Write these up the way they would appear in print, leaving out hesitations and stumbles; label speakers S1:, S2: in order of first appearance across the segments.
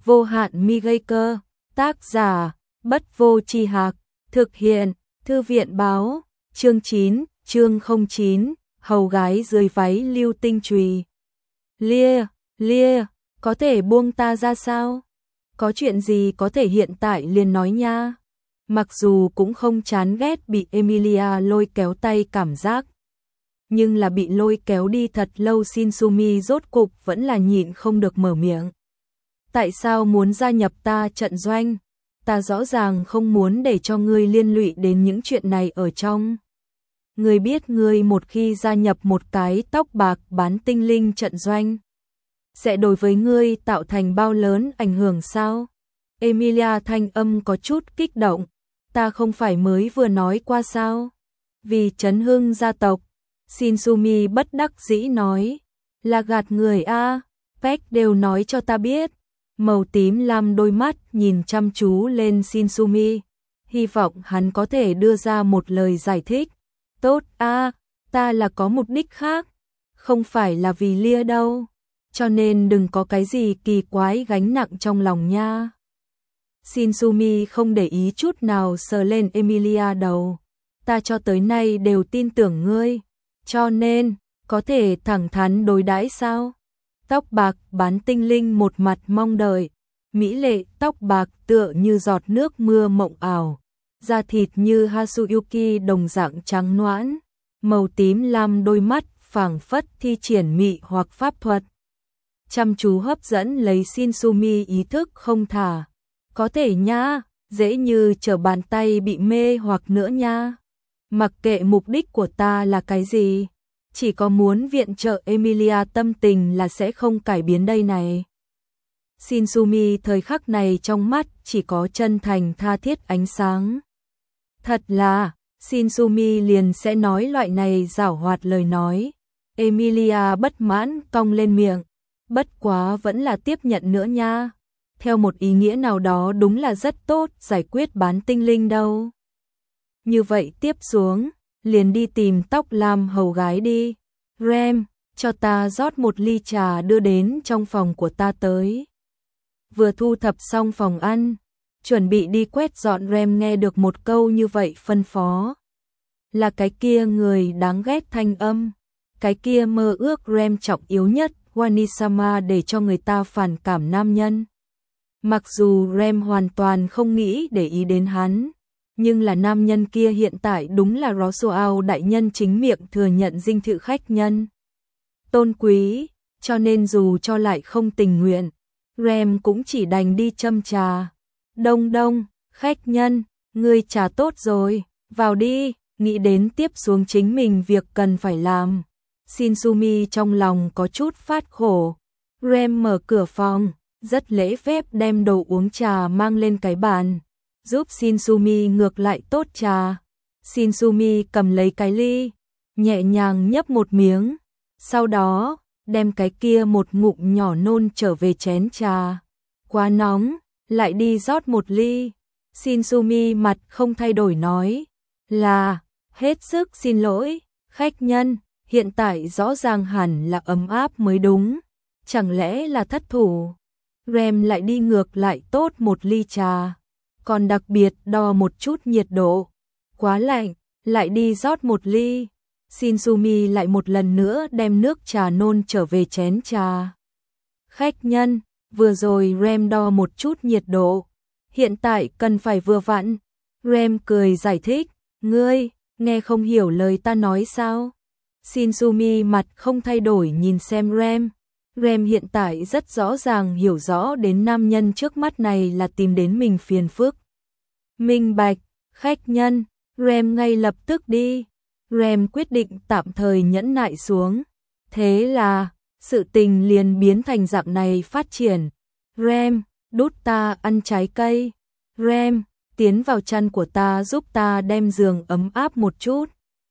S1: vô hạn mi gây cơ, tác giả, Bất Vô Tri Hạc, thực hiện, Thư viện báo, chương 9, chương 09, hầu gái dưới váy lưu tinh chùy. Lia, có thể buông ta ra sao? Có chuyện gì có thể hiện tại liền nói nha. Mặc dù cũng không chán ghét bị Emilia lôi kéo tay cảm giác, nhưng là bị lôi kéo đi thật lâu Shinsumi rốt cục vẫn là nhịn không được mở miệng. Tại sao muốn gia nhập ta trận doanh? Ta rõ ràng không muốn để cho ngươi liên lụy đến những chuyện này ở trong. Ngươi biết ngươi một khi gia nhập một cái tóc bạc bán tinh linh trận doanh, sẽ đối với ngươi tạo thành bao lớn ảnh hưởng sao? Emilia thanh âm có chút kích động. Ta không phải mới vừa nói qua sao? Vì chấn hưng gia tộc. Shinsumi bất đắc dĩ nói. Là gạt người a. Peck đều nói cho ta biết. Màu tím lam đôi mắt nhìn chăm chú lên Shinsumi. Hy vọng hắn có thể đưa ra một lời giải thích. Tốt a, ta là có mục đích khác. Không phải là vì Lia đâu. Cho nên đừng có cái gì kỳ quái gánh nặng trong lòng nha. Shinsumi không để ý chút nào sờ lên Emilia đầu. Ta cho tới nay đều tin tưởng ngươi, cho nên có thể thẳng thắn đối đãi sao? Tóc bạc bán tinh linh một mặt mong đợi, mỹ lệ tóc bạc tựa như giọt nước mưa mộng ảo, da thịt như Hasuyuki đồng dạng trắng nõn, màu tím lam đôi mắt phảng phất thi triển mị hoặc pháp thuật. Chăm chú hấp dẫn lấy Shinsumi ý thức không thả. Có thể nha, dễ như trở bàn tay bị mê hoặc nữa nha. Mặc kệ mục đích của ta là cái gì, chỉ có muốn viện trợ Emilia tâm tình là sẽ không cải biến đây này. Shinsumi thời khắc này trong mắt chỉ có chân thành tha thiết ánh sáng. Thật là, Shinsumi liền sẽ nói loại này giảo hoạt lời nói. Emilia bất mãn cong lên miệng, bất quá vẫn là tiếp nhận nữa nha. Theo một ý nghĩa nào đó đúng là rất tốt giải quyết bán tinh linh đâu. Như vậy tiếp xuống, liền đi tìm tóc lam hầu gái đi. Rem, cho ta rót một ly trà đưa đến trong phòng của ta tới. Vừa thu thập xong phòng ăn, chuẩn bị đi quét dọn Rem nghe được một câu như vậy phân phó. Là cái kia người đáng ghét thanh âm, cái kia mơ ước Rem trọng yếu nhất, Wanisama để cho người ta phản cảm nam nhân. Mặc dù Rem hoàn toàn không nghĩ để ý đến hắn, nhưng là nam nhân kia hiện tại đúng là Rosuao đại nhân chính miệng thừa nhận dinh thự khách nhân tôn quý, cho nên dù cho lại không tình nguyện, Rem cũng chỉ đành đi châm trà. Đông, khách nhân, ngươi trà tốt rồi, vào đi, nghĩ đến tiếp xuống chính mình việc cần phải làm. Shinsumi trong lòng có chút phát khổ. Rem mở cửa phòng, rất lễ phép đem đồ uống trà mang lên cái bàn, giúp Shinsumi ngược lại tốt trà. Shinsumi cầm lấy cái ly, nhẹ nhàng nhấp một miếng, sau đó đem cái kia một ngụm nhỏ nôn trở về chén trà. Quá nóng, lại đi rót một ly. Shinsumi mặt không thay đổi nói, là, hết sức xin lỗi, khách nhân, hiện tại rõ ràng hẳn là ấm áp mới đúng, chẳng lẽ là thất thủ. Rem lại đi ngược lại tốt một ly trà, còn đặc biệt đo một chút nhiệt độ. Quá lạnh, lại đi rót một ly. Shinsumi lại một lần nữa đem nước trà nôn trở về chén trà. Khách nhân, vừa rồi Rem đo một chút nhiệt độ, hiện tại cần phải vừa vặn. Rem cười giải thích, ngươi, nghe không hiểu lời ta nói sao? Shinsumi mặt không thay đổi nhìn xem Rem. Rem hiện tại rất rõ ràng hiểu rõ đến nam nhân trước mắt này là tìm đến mình phiền phức. Minh bạch, khách nhân, Rem ngay lập tức đi. Rem quyết định tạm thời nhẫn nại xuống. Thế là, sự tình liền biến thành dạng này phát triển. Rem, đút ta ăn trái cây. Rem, tiến vào chăn của ta giúp ta đem giường ấm áp một chút.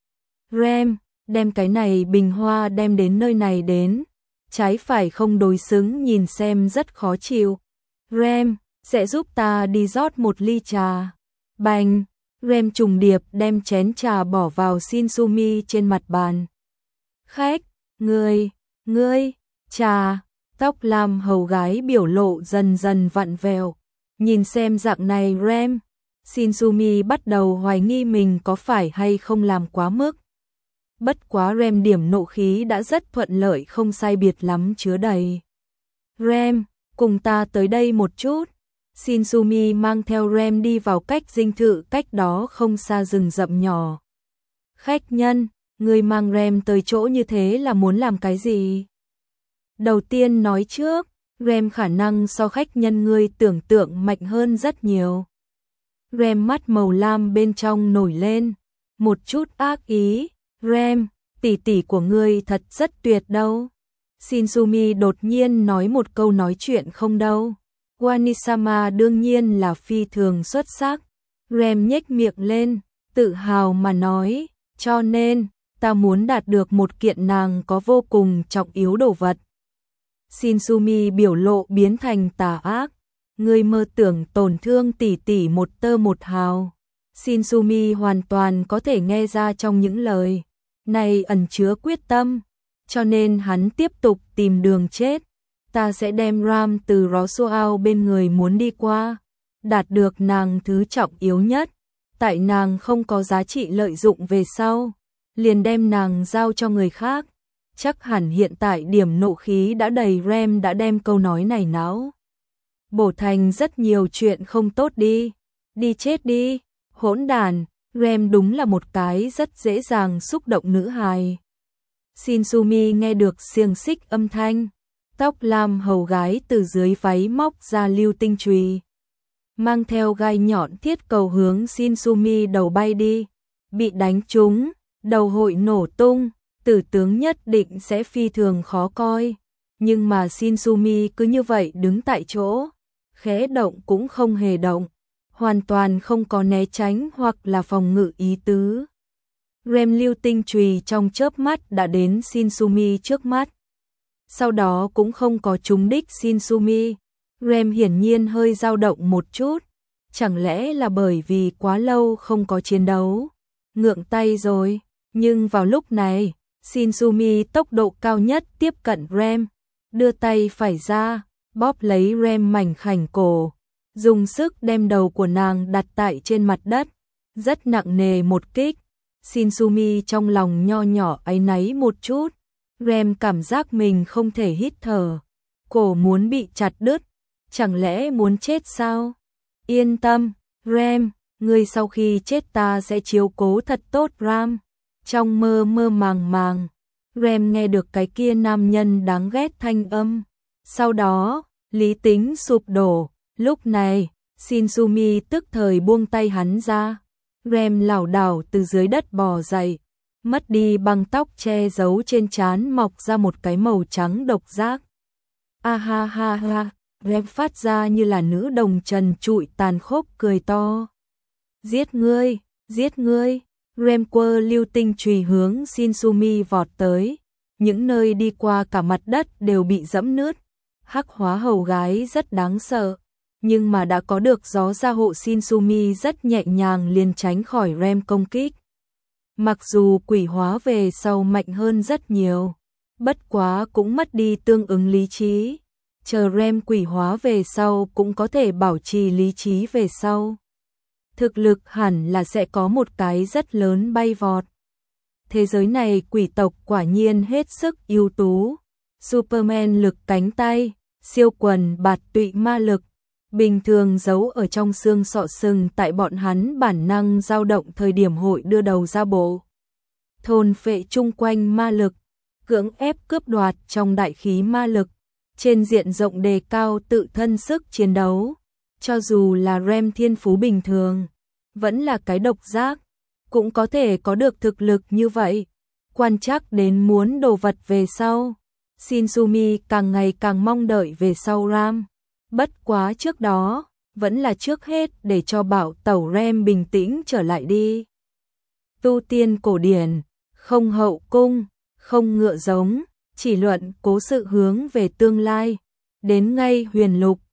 S1: Rem, đem cái này bình hoa đem đến nơi này đến. Trái phải không đối xứng nhìn xem rất khó chịu. Rem, sẽ giúp ta đi rót một ly trà. Bành, Rem trùng điệp đem chén trà bỏ vào Shinsumi trên mặt bàn. Khách, ngươi, trà, Tóc lam hầu gái biểu lộ dần dần vặn vẹo. Nhìn xem dạng này Rem, Shinsumi bắt đầu hoài nghi mình có phải hay không làm quá mức. Bất quá Rem điểm nộ khí đã rất thuận lợi không sai biệt lắm chứa đầy. Rem, cùng ta tới đây một chút. Shinsumi mang theo Rem đi vào cách dinh thự cách đó không xa rừng rậm nhỏ. Khách nhân, người mang Rem tới chỗ như thế là muốn làm cái gì? Đầu tiên nói trước, Rem khả năng so khách nhân ngươi tưởng tượng mạnh hơn rất nhiều. Rem mắt màu lam bên trong nổi lên, một chút ác ý. Rem, tỷ tỷ của ngươi thật rất tuyệt đâu. Shinsumi đột nhiên nói một câu nói chuyện không đâu. Wanisama đương nhiên là phi thường xuất sắc. Rem nhếch miệng lên, tự hào mà nói, cho nên, ta muốn đạt được một kiện nàng có vô cùng trọng yếu đồ vật. Shinsumi biểu lộ biến thành tà ác. Ngươi mơ tưởng tổn thương tỷ tỷ một tơ một hào. Shinsumi hoàn toàn có thể nghe ra trong những lời này ẩn chứa quyết tâm, cho nên hắn tiếp tục tìm đường chết. Ta sẽ đem Ram từ Rosuao bên người muốn đi qua, đạt được nàng thứ trọng yếu nhất, tại nàng không có giá trị lợi dụng về sau, liền đem nàng giao cho người khác. Chắc hẳn hiện tại điểm nộ khí đã đầy. Rem đã đem câu nói này não bổ thành rất nhiều chuyện không tốt đi. Đi chết đi, hỗn đàn. Rem đúng là một cái rất dễ dàng xúc động nữ hài. Shinsumi nghe được xiềng xích âm thanh. Tóc lam hầu gái từ dưới váy móc ra lưu tinh chùy, mang theo gai nhọn thiết cầu hướng Shinsumi đầu bay đi. Bị đánh trúng, đầu hội nổ tung, tử tướng nhất định sẽ phi thường khó coi. Nhưng mà Shinsumi cứ như vậy đứng tại chỗ, khẽ động cũng không hề động, hoàn toàn không có né tránh hoặc là phòng ngự ý tứ. Rem lưu tinh chùy trong chớp mắt đã đến Shinsumi trước mắt. Sau đó cũng không có trúng đích Shinsumi. Rem hiển nhiên hơi dao động một chút, chẳng lẽ là bởi vì quá lâu không có chiến đấu, ngượng tay rồi. Nhưng vào lúc này, Shinsumi tốc độ cao nhất tiếp cận Rem, đưa tay phải ra, bóp lấy Rem mảnh khảnh cổ, dùng sức đem đầu của nàng đặt tại trên mặt đất, rất nặng nề một kích. Shinsumi trong lòng nho nhỏ áy náy một chút. Rem cảm giác mình không thể hít thở, cổ muốn bị chặt đứt, chẳng lẽ muốn chết sao? Yên tâm, Rem, ngươi sau khi chết ta sẽ chiếu cố thật tốt Ram. Trong mơ mơ màng, Rem nghe được cái kia nam nhân đáng ghét thanh âm. Sau đó, lý tính sụp đổ. Lúc này, Shinsumi tức thời buông tay hắn ra. Rem lảo đảo từ dưới đất bò dậy, mất đi băng tóc che giấu trên trán, mọc ra một cái màu trắng độc giác. A ha ha ha, Rem phát ra như là nữ đồng trần trụi tàn khốc cười to. Giết ngươi, giết ngươi. Rem quơ lưu tinh chùy hướng Shinsumi vọt tới. Những nơi đi qua cả mặt đất đều bị dẫm nứt. Hắc hóa hầu gái rất đáng sợ, nhưng mà đã có được gió gia hộ, Shinsumi rất nhẹ nhàng liền tránh khỏi Rem công kích. Mặc dù quỷ hóa về sau mạnh hơn rất nhiều, bất quá cũng mất đi tương ứng lý trí. Chờ Rem quỷ hóa về sau cũng có thể bảo trì lý trí về sau. Thực lực hẳn là sẽ có một cái rất lớn bay vọt. Thế giới này quỷ tộc quả nhiên hết sức ưu tú. Superman lực cánh tay, siêu quần bạt tụy ma lực, bình thường giấu ở trong xương sọ sừng tại bọn hắn bản năng dao động thời điểm hội đưa đầu ra bộ. Thôn phệ chung quanh ma lực, cưỡng ép cướp đoạt trong đại khí ma lực, trên diện rộng đề cao tự thân sức chiến đấu. Cho dù là Rem thiên phú bình thường, vẫn là cái độc giác, cũng có thể có được thực lực như vậy. Quan trắc đến muốn đồ vật về sau, Shinsumi càng ngày càng mong đợi về sau Ram. Bất quá trước đó, vẫn là trước hết để cho bảo tẩu Rem bình tĩnh trở lại đi. Tu tiên cổ điển, không hậu cung, không ngựa giống, chỉ luận cố sự hướng về tương lai. Đến ngay huyền lục,